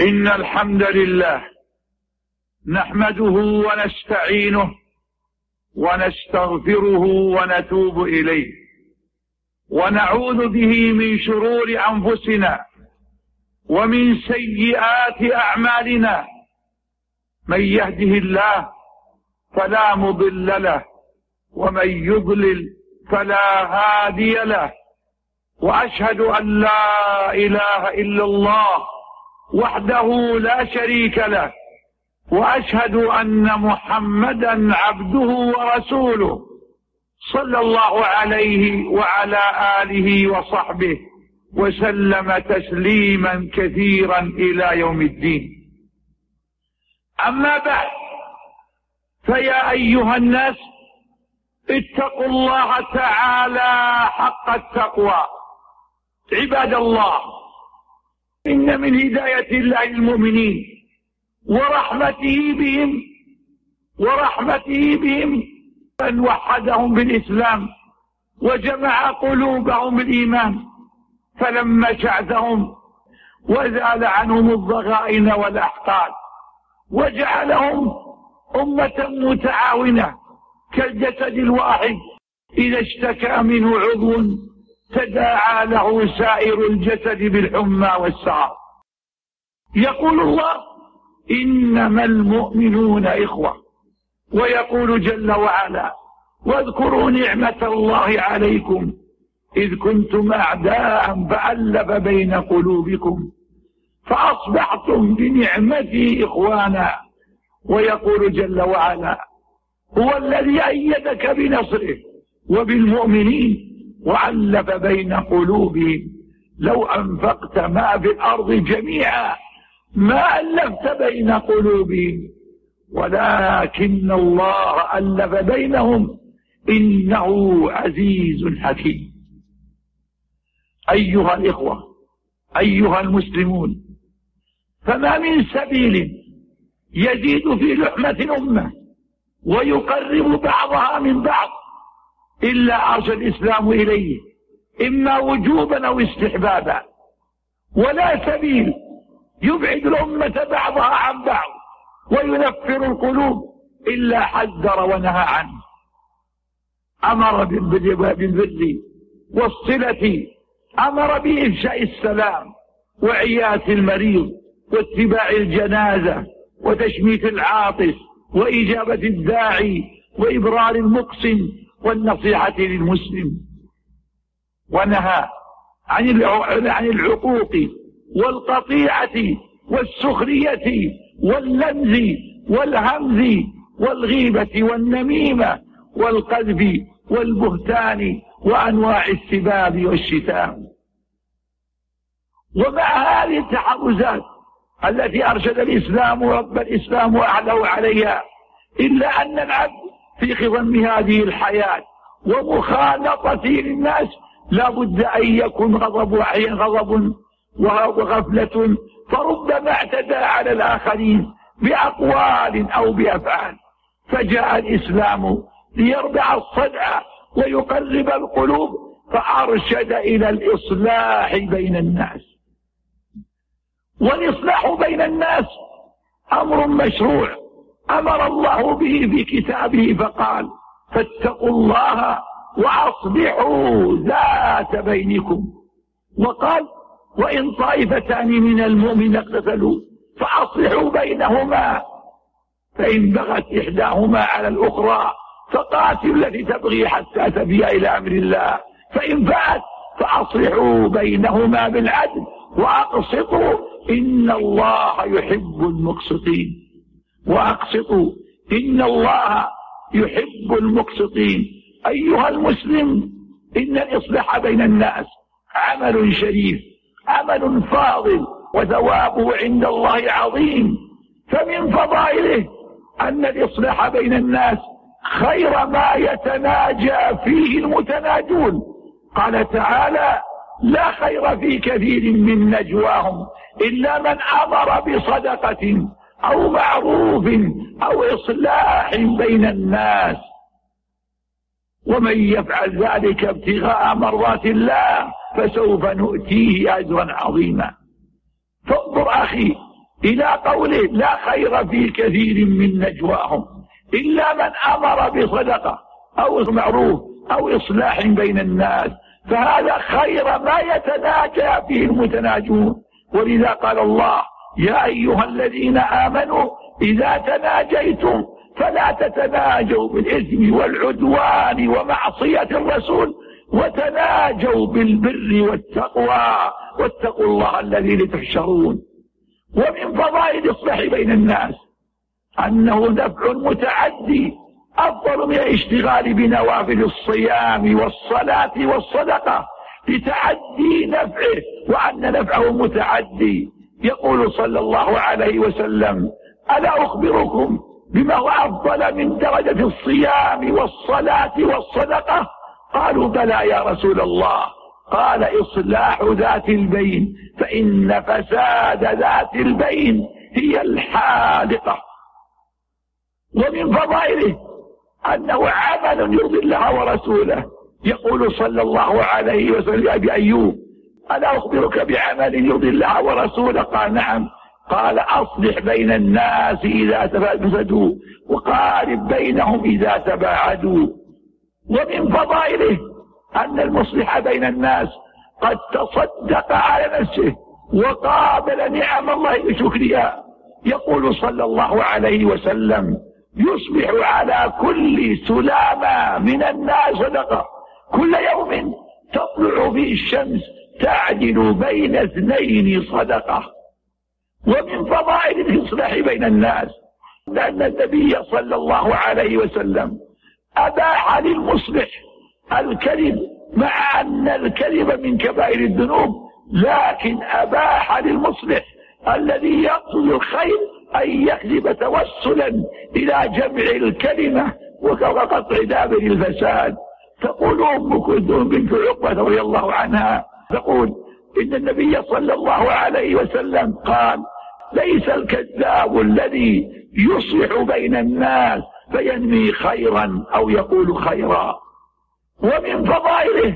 إن الحمد لله نحمده ونستعينه ونستغفره ونتوب إليه، ونعوذ به من شرور أنفسنا ومن سيئات أعمالنا. من يهده الله فلا مضل له، ومن يضلل فلا هادي له. وأشهد أن لا إله إلا الله وحده لا شريك له، وأشهد أن محمدا عبده ورسوله صلى الله عليه وعلى آله وصحبه وسلم تسليما كثيرا إلى يوم الدين. أما بعد، فيا أيها الناس اتقوا الله تعالى حق التقوى. عباد الله، إن من هداية الله المؤمنين ورحمته بهم أن وحدهم بالإسلام وجمع قلوبهم بالإيمان، فلما شعثهم وزال عنهم الضغائن والأحقاد وجعلهم أمة متعاونة كالجسد الواحد إذا اشتكى منه عضو تداعى له سائر الجسد بالحمى والسهر. يقول الله: إنما المؤمنون إخوة. ويقول جل وعلا: واذكروا نعمة الله عليكم إذ كنتم أعداء فألف بين قلوبكم فأصبحتم بنعمته إخوانا. ويقول جل وعلا: هو الذي أيدك بنصره وبالمؤمنين وألف بين قلوبهم لو أنفقت ما في الأرض جميعا ما ألفت بين قلوبهم ولكن الله ألف بينهم إنه عزيز حكيم. أيها الإخوة، أيها المسلمون، فما من سبيل يزيد في لحمة الأمة ويقرب بعضها من بعض إلا أرشد الإسلام إليه، إما وجوبا أو استحبابا. ولا سبيل يبعد الأمة بعضها عن بعض وينفر القلوب إلا حذر ونهى عنه. أمر بالبر والصلة، أمر بإفشاء السلام وعياة المريض واتباع الجنازة وتشميت العاطس وإجابة الداعي وإبرار المقسم والنصيحة للمسلم. ونهى عن العقوق والقطيعة والسخرية واللمز والهمز والغيبة والنميمة والقذف والبهتان وأنواع السباب والشتام. ومع هذه التحرزات التي أرشد الإسلام رب الإسلام وأعلو عليها، إلا أن العبد في خضم هذه الحياة ومخالطته للناس لا بد أن يكون غضب وغفلة، فربما اعتدى على الآخرين بأقوال أو بأفعال. فجاء الإسلام ليربع الصدع ويقرب القلوب، فأرشد إلى الإصلاح بين الناس. والإصلاح بين الناس أمر مشروع أمر الله به في كتابه فقال: فاتقوا الله وأصلحوا ذات بينكم. وقال: وإن طائفتان من المؤمنين اقتتلوا فأصلحوا بينهما، فإن بغت إحداهما على الأخرى فقاتلوا التي تبغي حتى تفيء إلى أمر الله، فإن فات فأصلحوا بينهما بالعدل وأقسطوا إن الله يحب المقسطين. وأقسطوا إن الله يحب المقسطين. أيها المسلم، إن الإصلاح بين الناس عمل شريف، عمل فاضل، وثوابه عند الله عظيم. فمن فضائله أن الإصلاح بين الناس خير ما يتناجى فيه المتناجون. قال تعالى: لا خير في كثير من نجواهم إلا من أمر بصدقة أو معروف أو إصلاح بين الناس، ومن يفعل ذلك ابتغاء مرضات الله فسوف نؤتيه أجرا عظيما. فانظر أخي إلى قوله لا خير في كثير من نجواهم إلا من أمر بصدقة أو معروف أو إصلاح بين الناس، فهذا خير ما يتناجى فيه المتناجون. ولذا قال الله يا أيها الذين آمنوا إذا تناجيتم فلا تتناجوا بالإثم والعدوان ومعصية الرسول وتناجوا بالبر والتقوى واتقوا الله الذي تحشرون. ومن فضائل الإصلاح بين الناس أنه نفع متعدي أفضل من الاشتغال بنوافل الصيام والصلاة والصدقة لتعدي نفعه، وأن نفعه متعدي. يقول صلى الله عليه وسلم ألا أخبركم بما هو أفضل من درجة الصيام والصلاة والصدقة؟ قالوا بلى يا رسول الله. قال إصلاح ذات البين، فإن فساد ذات البين هي الحالقة. ومن فضائله أنه عمل يرضي الله ورسوله. يقول صلى الله عليه وسلم لأبي أيوب ألا أخبرك بعمل يرضي الله ورسوله؟ قال نعم. قال أصلح بين الناس إذا تفسدوا وقارب بينهم إذا تباعدوا. ومن فضائله أن المصلح بين الناس قد تصدق على نفسه وقابل نعم الله بشكرها. يقول صلى الله عليه وسلم يصبح على كل سلامة من الناس صدقة، كل يوم تطلع فيه الشمس تعدل بين اثنين صدقة. ومن فضائل الإصلاح بين الناس لأن النبي صلى الله عليه وسلم أباح للمصلح الكذب، مع أن الكذب من كبائر الذنوب، لكن أباح للمصلح الذي يقصد الخير أن يكذب توسلا إلى جمع الكلمة وقطع دابر الفساد. تقول أم كلثوم بنت عقبة رضي الله عنها تقول إن النبي صلى الله عليه وسلم قال ليس الكذاب الذي يصلح بين الناس فينمي خيرا أو يقول خيرا. ومن فضائله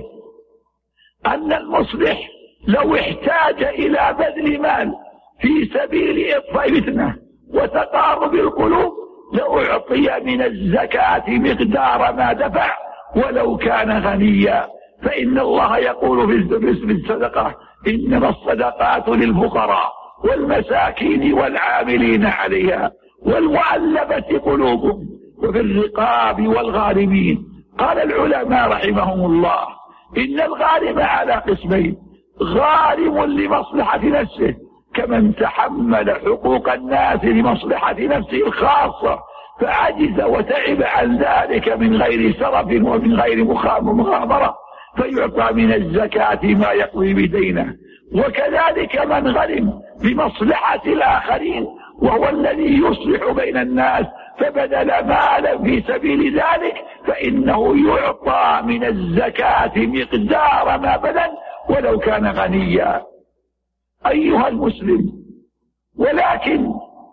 أن المصلح لو احتاج إلى بذل مال في سبيل إطفاء فتنة وتقارب القلوب لأعطي من الزكاة مقدار ما دفع ولو كان غنيا، فإن الله يقول في الصدقة إنما الصدقات للفقراء والمساكين والعاملين عليها والمؤلفة قلوبهم وفي الرقاب والغارمين. قال العلماء رحمهم الله إن الغارم على قسمين: غارم لمصلحة نفسه كمن تحمل حقوق الناس لمصلحة نفسه الخاصة فعجز وتعب عن ذلك من غير سرف ومن غير مخابرة فيعطى من الزكاة ما يقضي بدينه. وكذلك من غرم بمصلحة الآخرين وهو الذي يصلح بين الناس فبذل مالا في سبيل ذلك فإنه يعطى من الزكاة مقدار ما بذل ولو كان غنيا. أيها المسلم، ولكن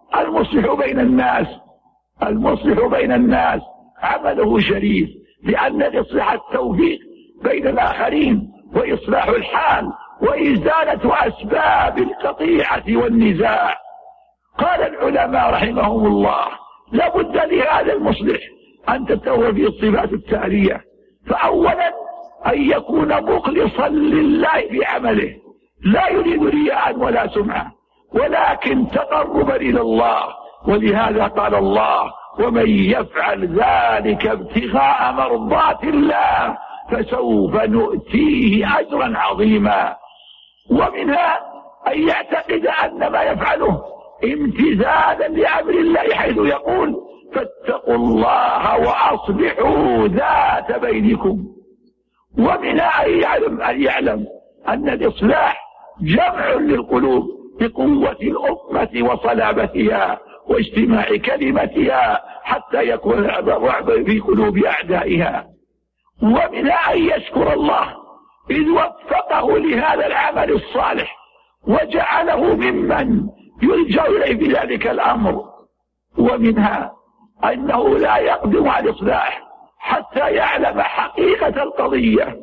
المصلح بين الناس عمله شريف، لأن الإصلاح التوفيق بين الآخرين وإصلاح الحال وإزالة أسباب القطيعة والنزاع. قال العلماء رحمهم الله لابد لهذا المصلح أن تتوفي الصفات التالية: فأولا أن يكون مخلصا لله في عمله، لا يريد رياء ولا سمعة ولكن تقربا إلى الله، ولهذا قال الله: ومن يفعل ذلك ابتغاء مرضات الله فسوف نؤتيه أجرا عظيما. ومنها أن يعتقد أن ما يفعله امتثالا لأمر الله حيث يقول: فاتقوا الله وأصلحوا ذات بينكم. ومنها أن يعلم أن الإصلاح جمع للقلوب بقوة الأمة وصلابتها واجتماع كلمتها حتى يكون الرعب في قلوب أعدائها. ومنها أن يشكر الله إذ وفقه لهذا العمل الصالح وجعله ممن يلجأ إليه في ذلك الأمر. ومنها أنه لا يقدم على الإصلاح حتى يعلم حقيقة القضية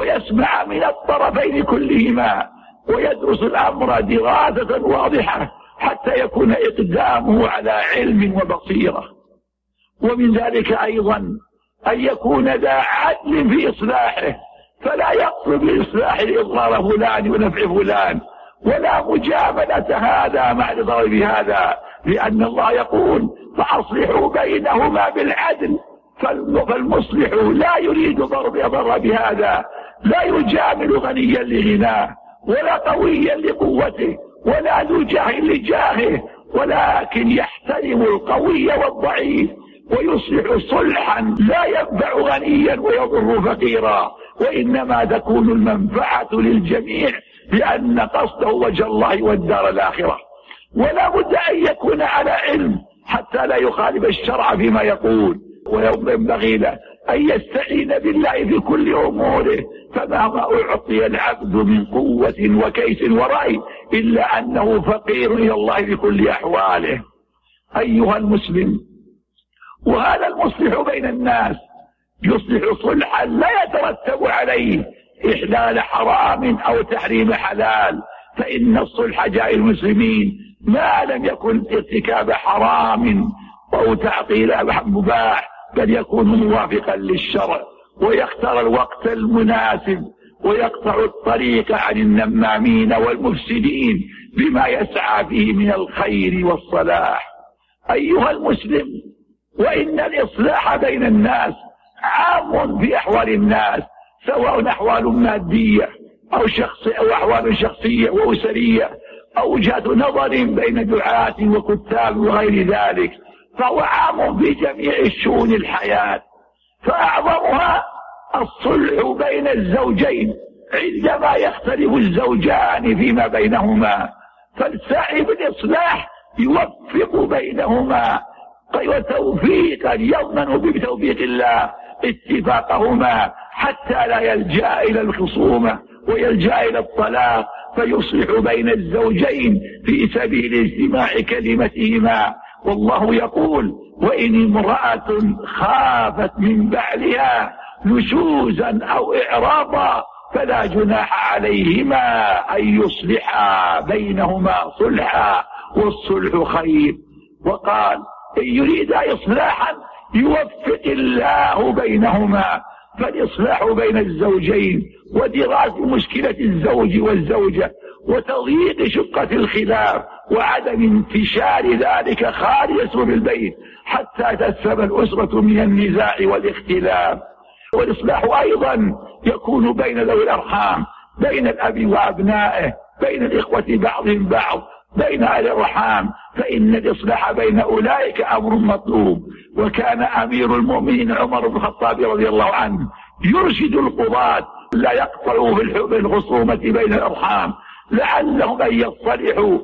ويسمع من الطرفين كلهما ويدرس الأمر دراسة واضحة حتى يكون إقدامه على علم وبصيرة. ومن ذلك أيضا أن يكون ذا عدل في إصلاحه، فلا يقصد بإصلاح إضرار فلان ونفع فلان، ولا مجاملة هذا مع الإضرار بهذا، لأن الله يقول فأصلحوا بينهما بالعدل. فالمصلح لا يريد ضرر بهذا، لا يجامل غنيا لغناه ولا قويا لقوته ولا ذو جاه لجاهه، ولكن يحترم القوي والضعيف ويصلح صلحا لا ينفع غنيا ويضر فقيرا، وإنما تكون المنفعة للجميع لأن قصده وجه الله والدار الآخرة. ولا بد أن يكون على علم حتى لا يخالف الشرع فيما يقول، وينبغي له أن يستعين بالله في كل أموره، فما أعطي العبد من قوة وكيس ورأي إلا أنه فقير إلى الله في كل أحواله. أيها المسلم، وهذا المصلح بين الناس يصلح صلحا لا يترتب عليه إحلال حرام أو تحريم حلال، فإن الصلح جاء المسلمين ما لم يكن ارتكاب حرام أو تعطيل مباح، بل يكون موافقا للشرع ويختار الوقت المناسب ويقطع الطريق عن النمامين والمفسدين بما يسعى فيه من الخير والصلاح. أيها المسلم، وإن الإصلاح بين الناس عام في أحوال الناس، سواء أحوال مادية أو أحوال شخصية وأسرية أو وجهات نظر بين دعاة وكتاب وغير ذلك، فهو عام في جميع شؤون الحياة. فأعظمها الصلح بين الزوجين عندما يختلف الزوجان فيما بينهما، فالسعي بالإصلاح يوفق بينهما وتوفيقا يضمن بتوفيق الله اتفاقهما حتى لا يلجأ إلى الخصومة ويلجأ إلى الطلاق، فيصلح بين الزوجين في سبيل اجتماع كلمتهما. والله يقول وإن امرأة خافت من بعلها نشوزا أو إعراضا فلا جناح عليهما أن يصلحا بينهما صلحا والصلح خير. وقال إن يريدا إصلاحا يوفق الله بينهما. فالإصلاح بين الزوجين ودراسة مشكلة الزوج والزوجة وتضييق شقة الخلاف وعدم انتشار ذلك خارج سور البيت حتى تسلم الأسرة من النزاع والاختلاف. والإصلاح أيضا يكون بين ذوي الأرحام، بين الأب وأبنائه، بين الإخوة بعضهم بعض، بين أهل الرحام، فإن الإصلاح بين أولئك أمر مطلوب. وكان أمير المؤمنين عمر بن الخطاب رضي الله عنه يرشد القضاة لا يقطعوا في الخصومة بين الأرحام لعلهم أن يصطلحوا،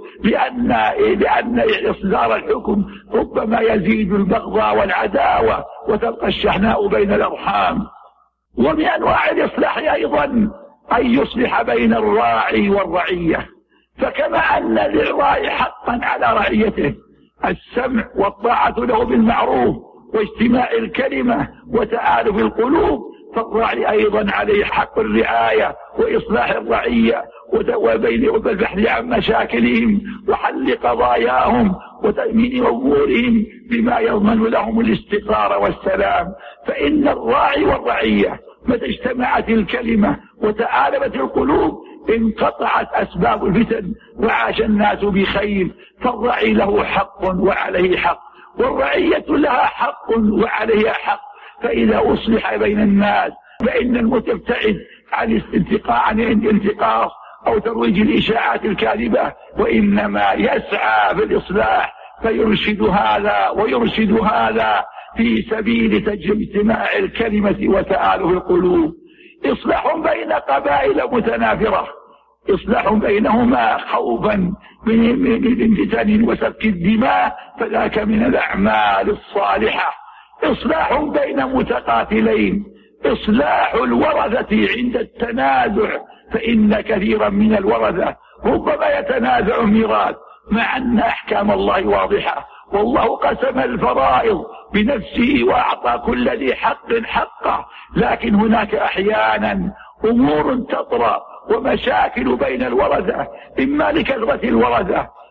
لأن إصدار الحكم ربما يزيد البغضاء والعداوة وتبقى الشحناء بين الأرحام. ومن أنواع الإصلاح أيضا أن يصلح بين الراعي والرعية، فكما أن للراعي حقا على رعيته السمع والطاعة له بالمعروف واجتماع الكلمة وتآلف القلوب، فالراعي أيضا عليه حق الرعاية وإصلاح الرعية والبحث عن مشاكلهم وحل قضاياهم وتأمين أمورهم بما يضمن لهم الاستقرار والسلام. فإن الراعي والرعية متى اجتمعت الكلمة وتآلفت القلوب انقطعت أسباب الفتن وعاش الناس بخير. فالراعي له حق وعليه حق، والرعية لها حق وعليها حق. فإذا أصلح بين الناس فإن المتبتعد عن الانتقاص أو ترويج الإشاعات الكاذبة، وإنما يسعى في الإصلاح فيرشد هذا ويرشد هذا في سبيل اجتماع الكلمة وتآلف القلوب. إصلاح بين قبائل متنافرة، إصلاح بينهما خوفا من فتن وسفك الدماء، فذاك من الأعمال الصالحة. إصلاح بين متقاتلين، إصلاح الورثة عند التنازع، فإن كثيرا من الورثة ربما يتنازع الميراث مع أن أحكام الله واضحة، والله قسم الفرائض بنفسه وأعطى كل ذي حق حقه، لكن هناك أحيانا أمور تطرأ ومشاكل بين الورثة، إما لكثرة الورثة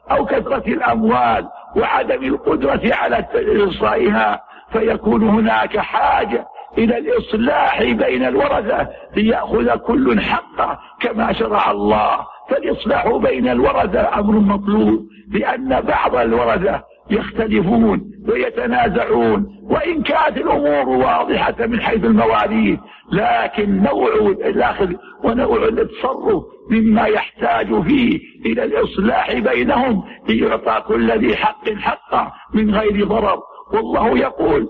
أو كثرة الأموال وعدم القدرة على إصلاحها، فيكون هناك حاجة إلى الإصلاح بين الورثة ليأخذ كل حقه كما شرع الله. فالإصلاح بين الورثة أمر مطلوب، لأن بعض الورثة يختلفون ويتنازعون، وإن كانت الأمور واضحة من حيث المواريث، لكن نوع الأخذ ونوع التصرف مما يحتاج فيه إلى الإصلاح بينهم ليعطى كل ذي حق حقه من غير ضرر. والله يقول: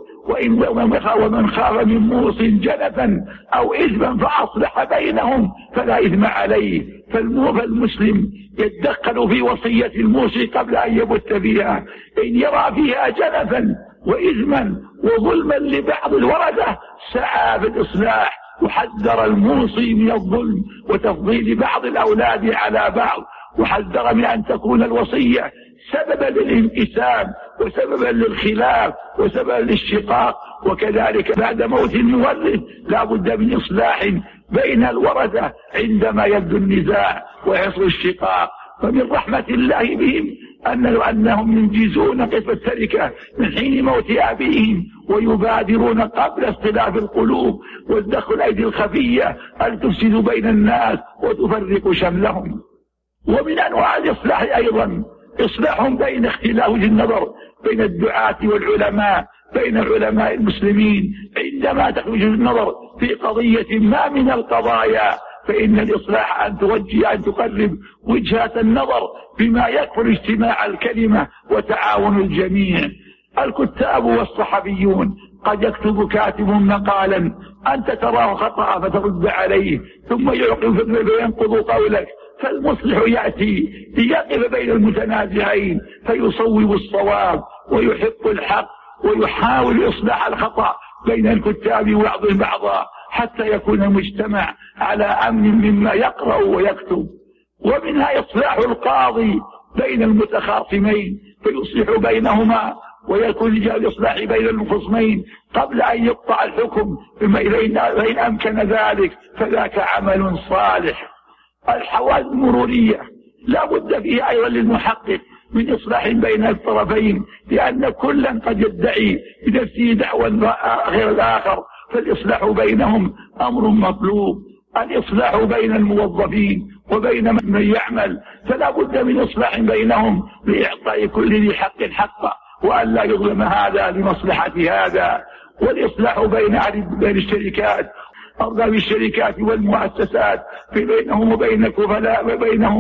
ومن خاف من موص جنفا أو إثما فأصلح بينهم فلا إثم عليه. فالمسلم يتدخل في وصية الموصي قبل أن يبت فيها، إن يرى فيها جنفا وإثما وظلما لبعض الورثة سعى في الإصلاح، وحذر الموصي من الظلم وتفضيل بعض الأولاد على بعض، وحذر من أن تكون الوصية سببا للانقسام وسببا للخلاف وسببا للشقاق. وكذلك بعد موت المورث لا بد من إصلاح بين الورثة عندما يبدو النزاع ويحصل الشقاق. فمن رحمة الله بهم أنهم ينجزون قسم التركة من حين موت أبيهم، ويبادرون قبل اختلاف القلوب والدخل أيدي الخفية أن تفسد بين الناس وتفرق شملهم. ومن أنواع الإصلاح أيضا إصلاح بين اختلاف النظر بين الدعاة والعلماء، بين علماء المسلمين عندما تخرج النظر في قضية ما من القضايا، فإن الإصلاح أن تقرب وجهة النظر بما يكفر اجتماع الكلمة وتعاون الجميع. الكتاب والصحفيون قد يكتب كاتب مقالا أنت تراه خطأ فترد عليه ثم يعقب فينقض قولك، فالمصلح يأتي ليقف بين المتنازعين فيصوب الصواب ويحق الحق ويحاول إصلاح الخطأ بين الكتاب وبعضهم بعضا حتى يكون المجتمع على أمن مما يقرأ ويكتب. ومنها إصلاح القاضي بين المتخاصمين فيصلح بينهما ويكون الإصلاح بين المخصمين قبل أن يقطع الحكم، فإن أمكن ذلك فذاك عمل صالح. الحوادث المرورية لا بد فيها أيضا للمحقق من إصلاح بين الطرفين، لأن كلا قد يدعي بنفسه دعوى غير الآخر، فالإصلاح بينهم أمر مطلوب. الإصلاح بين الموظفين وبين من يعمل فلا بد من إصلاح بينهم لإعطاء كل ذي حق حقه وأن لا يظلم هذا لمصلحة هذا. والإصلاح بين الشركات، أرباب الشركات والمؤسسات بينهم وبين الكفلاء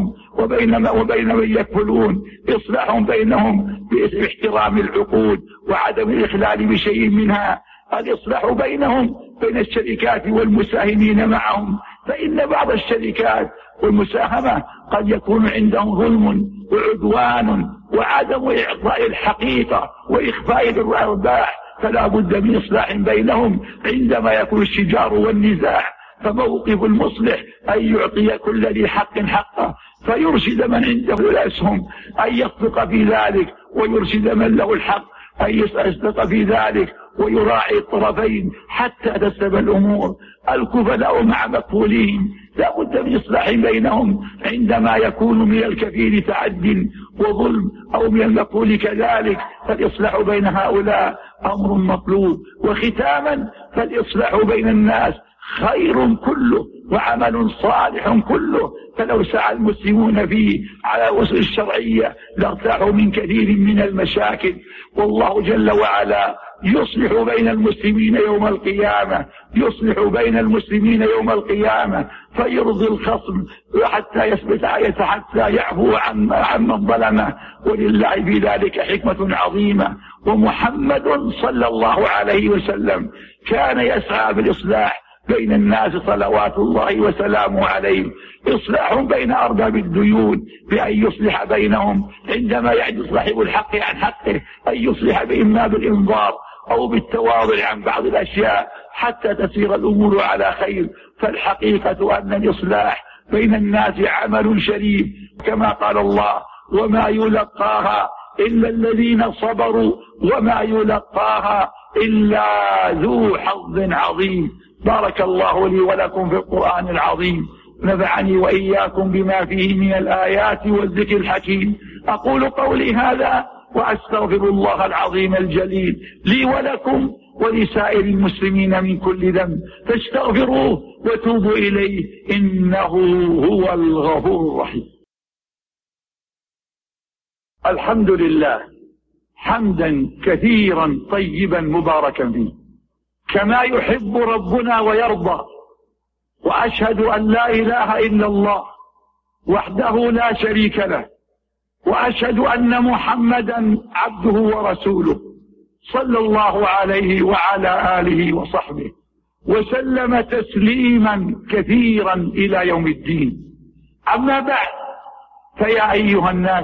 وبين من يكفلون، إصلاح بينهم باحترام العقود وعدم الإخلال بشيء منها. الإصلاح بينهم بين الشركات والمساهمين معهم، فإن بعض الشركات والمساهمة قد يكون عندهم ظلم وعدوان وعدم إعطاء الحقيقة وإخفاء الأرباح، فلا بد من إصلاح بينهم عندما يكون الشجار والنزاع. فموقف المصلح أن يعطي كل ذي حق حقه، فيرشد من عنده الأسهم أن يصدق في ذلك، ويرشد من له الحق أن يصدق في ذلك، ويراعي الطرفين حتى تسلم الأمور. الكفلاء مع مكفولين لا بد من إصلاح بينهم عندما يكون من الكفيل تعد وظلم أو من المكفول كذلك، فالإصلاح بين هؤلاء أمر مطلوب. وختاما، فالإصلاح بين الناس خير كله وعمل صالح كله، فلو سعى المسلمون فيه على وسط الشرعية لارتاحوا من كثير من المشاكل. والله جل وعلا يصلح بين المسلمين يوم القيامة، يصلح بين المسلمين يوم القيامة فيرضي الخصم حتى يثبت حتى يعفو عمن ظلمه، ولله في ذلك حكمة عظيمة. ومحمد صلى الله عليه وسلم كان يسعى بالإصلاح بين الناس صلوات الله وسلامه عليه. إصلاح بين أرباب الديون بأن يصلح بينهم عندما يعجز صاحب الحق عن حقه، أن يصلح إما بالإنظار أو بالتواضع عن بعض الأشياء حتى تسير الأمور على خير. فالحقيقة أن الإصلاح بين الناس عمل شريف، كما قال الله: وما يلقاها إلا الذين صبروا وما يلقاها إلا ذو حظ عظيم. بارك الله لي ولكم في القرآن العظيم، نفعني وإياكم بما فيه من الآيات والذكر الحكيم. أقول قولي هذا وأستغفر الله العظيم الجليل لي ولكم ولسائر المسلمين من كل ذنب، فاستغفروه وتوبوا إليه إنه هو الغفور الرحيم. الحمد لله حمدا كثيرا طيبا مباركا فيه كما يحب ربنا ويرضى، وأشهد أن لا إله إلا الله وحده لا شريك له، وأشهد أن محمدا عبده ورسوله صلى الله عليه وعلى آله وصحبه وسلم تسليما كثيرا إلى يوم الدين. أما بعد، فيا أيها الناس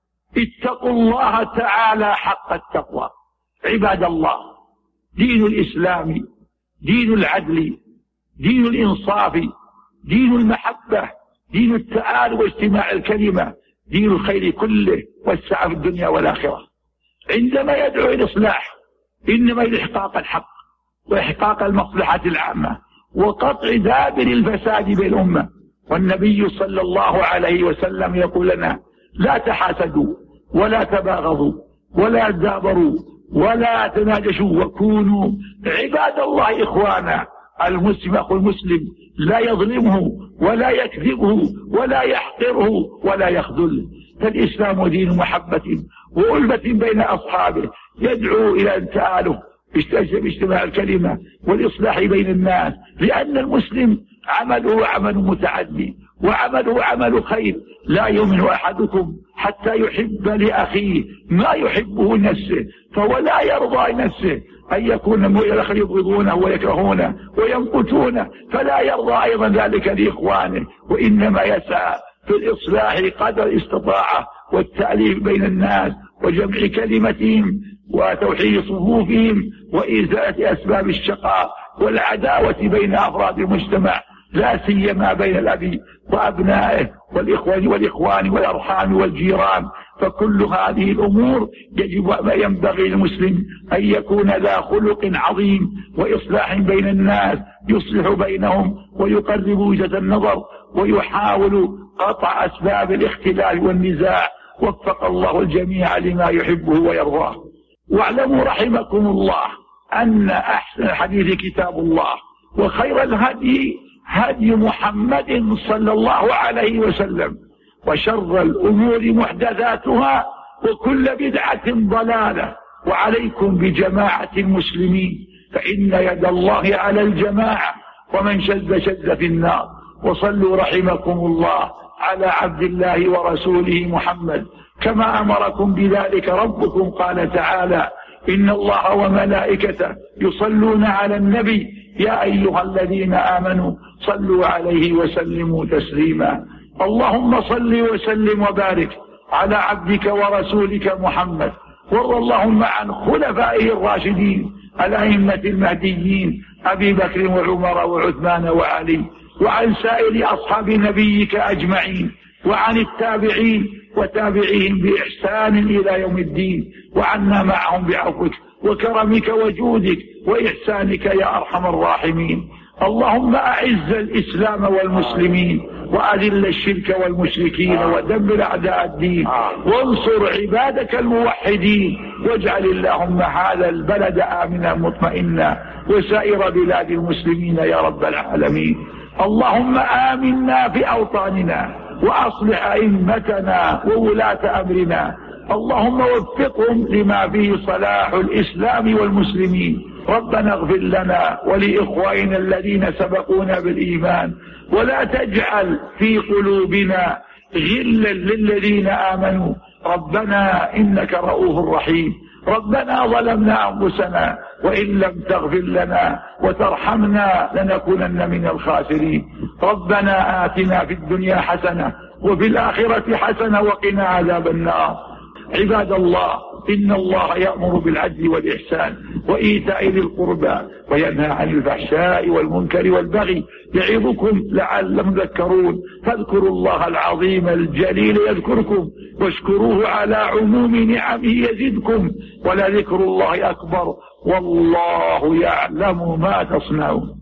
اتقوا الله تعالى حق التقوى. عباد الله، دين الإسلام دين العدل، دين الإنصاف، دين المحبة، دين التعالي واجتماع الكلمة، دين الخير كله والسعة في الدنيا والآخرة. عندما يدعو إلى الإصلاح إنما لإحقاق الحق وإحقاق المصلحة العامة وقطع دابر الفساد بين الأمة. والنبي صلى الله عليه وسلم يقول لنا: لا تحاسدوا ولا تباغضوا ولا تدابروا ولا تناجشوا وكونوا عباد الله إخوانا. المسلم أخو المسلم لا يظلمه ولا يكذبه ولا يحقره ولا يخذله. فالإسلام دين محبة وألفة بين أصحابه، يدعو إلى التآلف باجتماع الكلمة والإصلاح بين الناس، لأن المسلم عمله عمل متعدي وعمله عمل خير. لا يؤمن أحدكم حتى يحب لأخيه ما يحبه لنفسه، فهو لا يرضى لنفسه أن يكون الآخر يبغضونه ويكرهونه ويمقتونه، فلا يرضى أيضا ذلك لإخوانه، وإنما يسعى في الإصلاح قدر استطاعه والتأليف بين الناس وجمع كلمتهم وتوحيد صفوفهم وإزالة أسباب الشقاء والعداوة بين أفراد المجتمع، لا سيما بين الأب وأبنائه والإخوان والأرحام والجيران. فكل هذه الأمور ينبغي للمسلم أن يكون ذا خلق عظيم وإصلاح بين الناس، يصلح بينهم ويقرب وجهة النظر ويحاول قطع أسباب الاختلاف والنزاع. وفق الله الجميع لما يحبه ويرضاه. واعلموا رحمكم الله أن أحسن الحديث كتاب الله، وخير الهدي هدي محمد صلى الله عليه وسلم، وشر الأمور محدثاتها وكل بدعة ضلالة. وعليكم بجماعة المسلمين، فإن يد الله على الجماعة، ومن شذ في النار. وصلوا رحمكم الله على عبد الله ورسوله محمد كما أمركم بذلك ربكم. قال تعالى: إن الله وملائكته يصلون على النبي يا أيها الذين آمنوا صلوا عليه وسلموا تسليما. اللهم صل وسلم وبارك على عبدك ورسولك محمد، وارض اللهم عن خلفائه الراشدين الأئمة المهديين أبي بكر وعمر وعثمان وعلي، وعن سائر أصحاب نبيك أجمعين، وعن التابعين وتابعيهم بإحسان إلى يوم الدين، وعنا معهم بعفوك وكرمك وجودك وإحسانك يا أرحم الراحمين. اللهم أعز الإسلام والمسلمين، وأذل الشرك والمشركين، ودمر أعداء الدين، وانصر عبادك الموحدين، واجعل اللهم هذا البلد آمنا مطمئنا وسائر بلاد المسلمين يا رب العالمين. اللهم آمنا في أوطاننا، وأصلح أئمتنا وولاة أمرنا. اللهم وفقهم لما فيه صلاح الإسلام والمسلمين. ربنا اغفر لنا ولإخواننا الذين سبقونا بالإيمان، ولا تجعل في قلوبنا غلا للذين آمنوا. ربنا إنك رؤوف رحيم. ربنا ظلمنا أنفسنا، وإن لم تغفر لنا وترحمنا لنكونن من الخاسرين. ربنا آتنا في الدنيا حسنة وفي الآخرة حسنة وقنا عذاب النار. عباد الله، إن الله يأمر بالعدل والإحسان وإيتاء ذي القربى وينهى عن الفحشاء والمنكر والبغي يعظكم لعلكم تذكرون. فاذكروا الله العظيم الجليل يذكركم، واشكروه على عموم نعمه يزدكم، ولذكر الله أكبر، والله يعلم ما تصنعون.